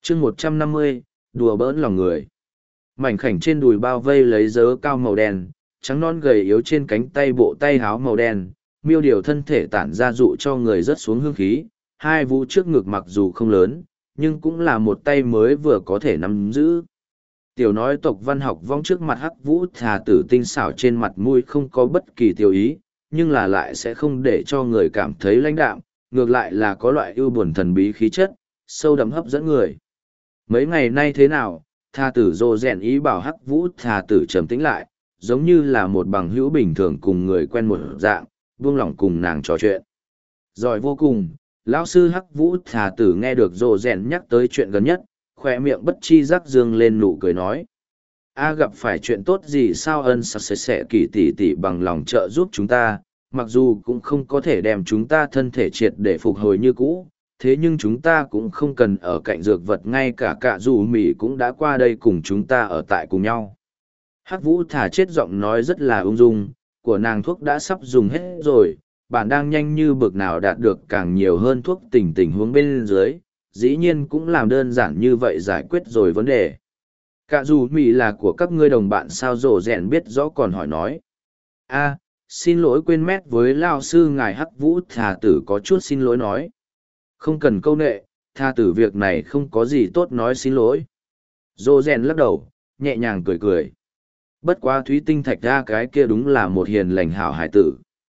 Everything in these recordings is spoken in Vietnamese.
chương 150, đùa bỡn lòng người. Mảnh khảnh trên đùi bao vây lấy dớ cao màu đen, trắng non gầy yếu trên cánh tay bộ tay háo màu đen, miêu điều thân thể tản ra dụ cho người rớt xuống hương khí, hai vũ trước ngực mặc dù không lớn, nhưng cũng là một tay mới vừa có thể nắm giữ. Tiểu nói tộc văn học vong trước mặt hắc vũ thà tử tinh xảo trên mặt mũi không có bất kỳ tiêu ý, nhưng là lại sẽ không để cho người cảm thấy lãnh đạm, ngược lại là có loại ưu buồn thần bí khí chất, sâu đậm hấp dẫn người. Mấy ngày nay thế nào, thà tử dô rèn ý bảo hắc vũ thà tử trầm tĩnh lại, giống như là một bằng hữu bình thường cùng người quen một dạng, buông lỏng cùng nàng trò chuyện. Giỏi vô cùng, lão sư hắc vũ thà tử nghe được dô rèn nhắc tới chuyện gần nhất, khoe miệng bất chi giác dương lên nụ cười nói. A gặp phải chuyện tốt gì sao ân sặc sẽ kỳ tỷ tỷ bằng lòng trợ giúp chúng ta, mặc dù cũng không có thể đem chúng ta thân thể triệt để phục hồi như cũ, thế nhưng chúng ta cũng không cần ở cạnh dược vật, ngay cả cả dù mì cũng đã qua đây cùng chúng ta ở tại cùng nhau. Hắc vũ thả chết giọng nói rất là ung dung, của nàng thuốc đã sắp dùng hết rồi, bạn đang nhanh như bực nào đạt được càng nhiều hơn thuốc tình huống bên dưới, dĩ nhiên cũng làm đơn giản như vậy giải quyết rồi vấn đề. Cả dù mì là của các ngươi đồng bạn sao rổ rèn biết rõ còn hỏi nói. A, xin lỗi quên mét với lao sư ngài hắc vũ thà tử có chút xin lỗi nói. Không cần câu nệ, tha tử việc này không có gì tốt nói xin lỗi. Rổ rèn lắc đầu, nhẹ nhàng cười cười. Bất quá thúy tinh thạch ra cái kia đúng là một hiền lành hảo hải tử.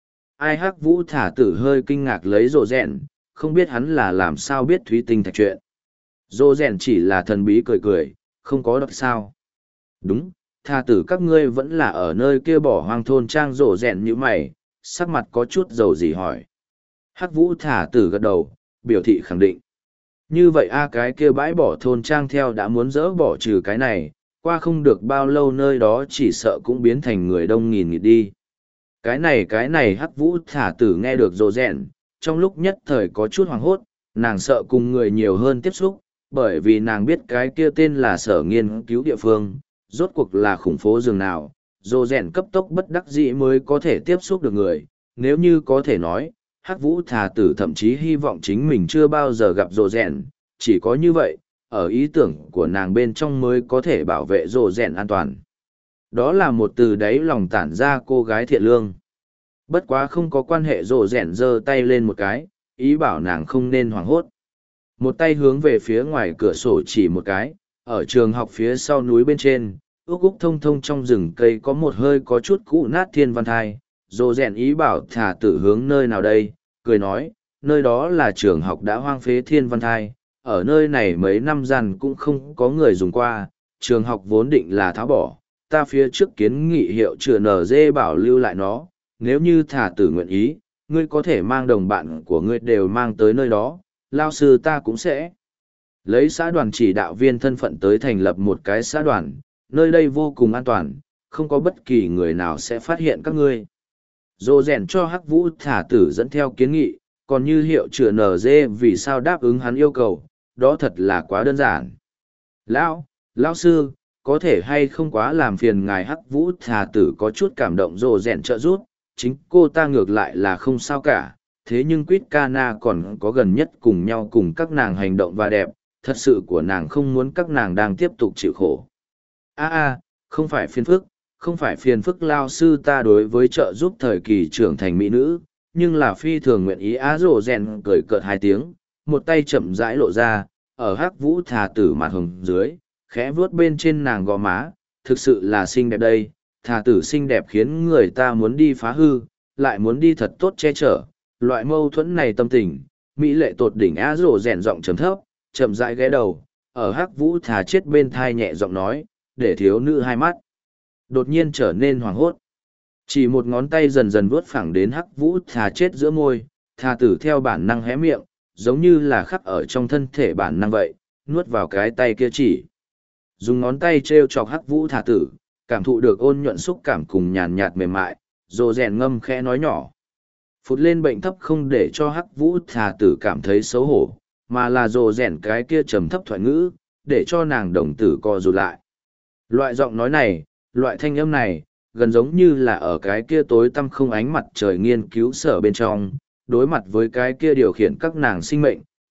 Ai hắc vũ thả tử hơi kinh ngạc lấy rổ rèn, không biết hắn là làm sao biết thúy tinh thạch chuyện. Rổ rèn chỉ là thần bí cười cười, không có đọc sao. Đúng, tha tử các ngươi vẫn là ở nơi kia bỏ hoang thôn trang rổ rèn như mày, sắc mặt có chút dầu gì hỏi. Hắc vũ thả tử gật đầu, biểu thị khẳng định. Như vậy cái kia bãi bỏ thôn trang theo đã muốn dỡ bỏ trừ cái này, qua không được bao lâu nơi đó chỉ sợ cũng biến thành người đông nghìn nghịt đi. Cái này hắc vũ thả tử nghe được rồ rèn, trong lúc nhất thời có chút hoảng hốt, nàng sợ cùng người nhiều hơn tiếp xúc, bởi vì nàng biết cái kia tên là sở nghiên cứu địa phương, rốt cuộc là khủng phố rừng nào, rồ rèn cấp tốc bất đắc dĩ mới có thể tiếp xúc được người, nếu như có thể nói, hắc vũ thả tử thậm chí hy vọng chính mình chưa bao giờ gặp rồ rèn, chỉ có như vậy, ở ý tưởng của nàng bên trong mới có thể bảo vệ rồ rèn an toàn. Đó là một từ đáy lòng tản ra cô gái thiện lương. Bất quá không có quan hệ, rồ rèn giơ tay lên một cái, ý bảo nàng không nên hoảng hốt. Một tay hướng về phía ngoài cửa sổ chỉ một cái, ở trường học phía sau núi bên trên, úc úc thông thông trong rừng cây có một hơi có chút cũ nát thiên văn thai. Rồ rèn ý bảo thả tử hướng nơi nào đây, cười nói, nơi đó là trường học đã hoang phế thiên văn thai, ở nơi này mấy năm gian cũng không có người dùng qua, trường học vốn định là tháo bỏ, ta phía trước kiến nghị hiệu chữa NG bảo lưu lại nó, nếu như thả tử nguyện ý, ngươi có thể mang đồng bạn của ngươi đều mang tới nơi đó, lao sư ta cũng sẽ lấy xã đoàn chỉ đạo viên thân phận tới thành lập một cái xã đoàn, nơi đây vô cùng an toàn, không có bất kỳ người nào sẽ phát hiện các ngươi. Dô rèn cho hắc vũ thả tử dẫn theo kiến nghị, còn như hiệu chữa NG vì sao đáp ứng hắn yêu cầu, đó thật là quá đơn giản. Lão sư, có thể hay không quá làm phiền ngài hắc vũ thà tử có chút cảm động rồ rèn trợ giúp, chính cô ta ngược lại là không sao cả, thế nhưng Quýt Cana còn có gần nhất cùng nhau cùng các nàng hành động và đẹp, thật sự của nàng không muốn các nàng đang tiếp tục chịu khổ. Không phải phiền phức lao sư ta đối với trợ giúp thời kỳ trưởng thành mỹ nữ, nhưng là phi thường nguyện ý rồ rèn cười cợt hai tiếng, một tay chậm rãi lộ ra, ở hắc vũ thà tử mặt hồng dưới, khẽ vuốt bên trên nàng gò má, thực sự là xinh đẹp đây, thà tử xinh đẹp khiến người ta muốn đi phá hư, lại muốn đi thật tốt che chở, loại mâu thuẫn này tâm tình, mỹ lệ tột đỉnh rồ rèn giọng trầm thấp, chậm rãi ghé đầu, ở hắc vũ thà chết bên thai nhẹ giọng nói, để thiếu nữ hai mắt đột nhiên trở nên hoảng hốt. Chỉ một ngón tay dần dần vuốt phẳng đến hắc vũ thà chết giữa môi, thà tử theo bản năng hé miệng, giống như là khắc ở trong thân thể bản năng vậy, nuốt vào cái tay kia chỉ. Dùng ngón tay treo chọc hắc vũ thà tử, cảm thụ được ôn nhuận xúc cảm cùng nhàn nhạt mềm mại, rồ rèn ngâm khẽ nói nhỏ. Phụt lên bệnh thấp không để cho hắc vũ thà tử cảm thấy xấu hổ, mà là rồ rèn cái kia trầm thấp thoại ngữ, để cho nàng đồng tử co rụt lại. Loại giọng nói này, loại thanh âm này, gần giống như là ở cái kia tối tăm không ánh mặt trời nghiên cứu sở bên trong, đối mặt với cái kia điều khiển các nàng sinh mệnh,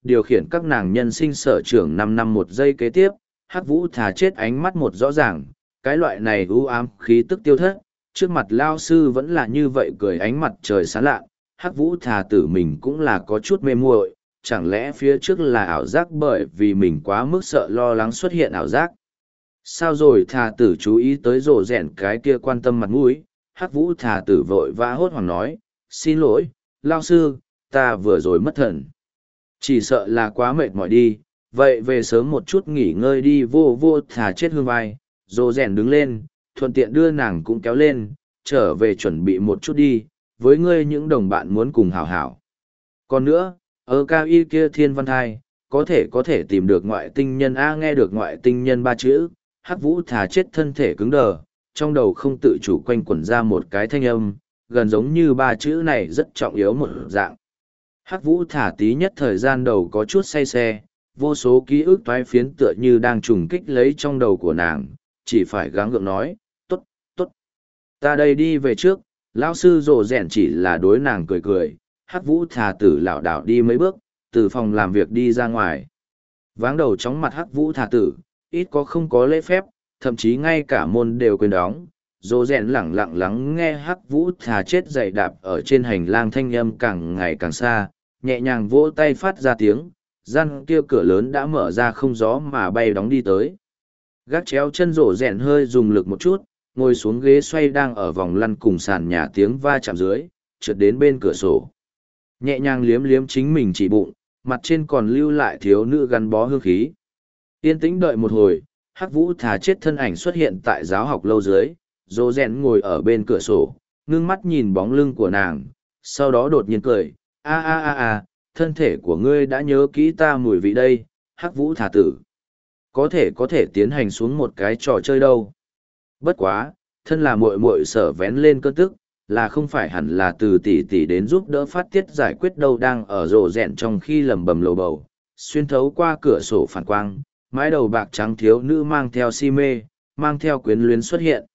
điều khiển các nàng nhân sinh sở trường 5 năm một giây kế tiếp, Hắc Vũ thà chết ánh mắt một rõ ràng, cái loại này u ám khí tức tiêu thất, trước mặt lao sư vẫn là như vậy cười ánh mặt trời sáng lạ, Hắc Vũ thà tử mình cũng là có chút mê muội, chẳng lẽ phía trước là ảo giác bởi vì mình quá mức sợ lo lắng xuất hiện ảo giác. Sao rồi thà tử chú ý tới rồ rèn cái kia quan tâm mặt mũi, Hắc Vũ thà tử vội vã hốt hoảng nói, xin lỗi, lao sư, ta vừa rồi mất thần. Chỉ sợ là quá mệt mỏi đi, vậy về sớm một chút nghỉ ngơi đi vô vô thà chết hương vai, rồ rèn đứng lên, thuận tiện đưa nàng cũng kéo lên, trở về chuẩn bị một chút đi, với ngươi những đồng bạn muốn cùng hảo hảo. Còn nữa, ở cao y kia thiên văn thai, có thể tìm được ngoại tinh nhân A, nghe được ngoại tinh nhân ba chữ, Hắc Vũ thà chết thân thể cứng đờ, trong đầu không tự chủ quanh quẩn ra một cái thanh âm, gần giống như ba chữ này rất trọng yếu một dạng. Hắc Vũ thả tí nhất thời gian đầu có chút say xe, vô số ký ức toái phiến tựa như đang trùng kích lấy trong đầu của nàng, chỉ phải gắng gượng nói, tốt, tốt. Ta đây đi về trước, lão sư rồ rèn chỉ là đối nàng cười cười, Hắc Vũ thả tử lảo đảo đi mấy bước, từ phòng làm việc đi ra ngoài. Váng đầu chóng mặt Hắc Vũ thả tử, ít có không có lễ phép, thậm chí ngay cả môn đều quên đóng. Rồ rèn lẳng lặng lắng nghe Hắc Vũ thà chết dày đạp ở trên hành lang thanh âm càng ngày càng xa, nhẹ nhàng vỗ tay phát ra tiếng, gian kia cửa lớn đã mở ra không gió mà bay đóng đi tới. Gác chéo chân rổ rèn hơi dùng lực một chút, ngồi xuống ghế xoay đang ở vòng lăn cùng sàn nhà tiếng va chạm dưới, trượt đến bên cửa sổ. Nhẹ nhàng liếm liếm chính mình chỉ bụng, mặt trên còn lưu lại thiếu nữ gắn bó hương khí. Yên tĩnh đợi một hồi, Hắc Vũ thà chết thân ảnh xuất hiện tại giáo học lâu dưới, rổ rèn ngồi ở bên cửa sổ, ngưng mắt nhìn bóng lưng của nàng, sau đó đột nhiên cười. Thân thể của ngươi đã nhớ kỹ ta mùi vị đây, Hắc Vũ thả tử. Có thể tiến hành xuống một cái trò chơi đâu. Bất quá, thân là muội muội sở vén lên cơn tức, là không phải hẳn là từ tỷ tỷ đến giúp đỡ phát tiết giải quyết đâu đang ở rồ rẹn trong khi lầm bầm lầu bầu, xuyên thấu qua cửa sổ phản quang, mái đầu bạc trắng thiếu nữ mang theo si mê, mang theo quyến luyến xuất hiện.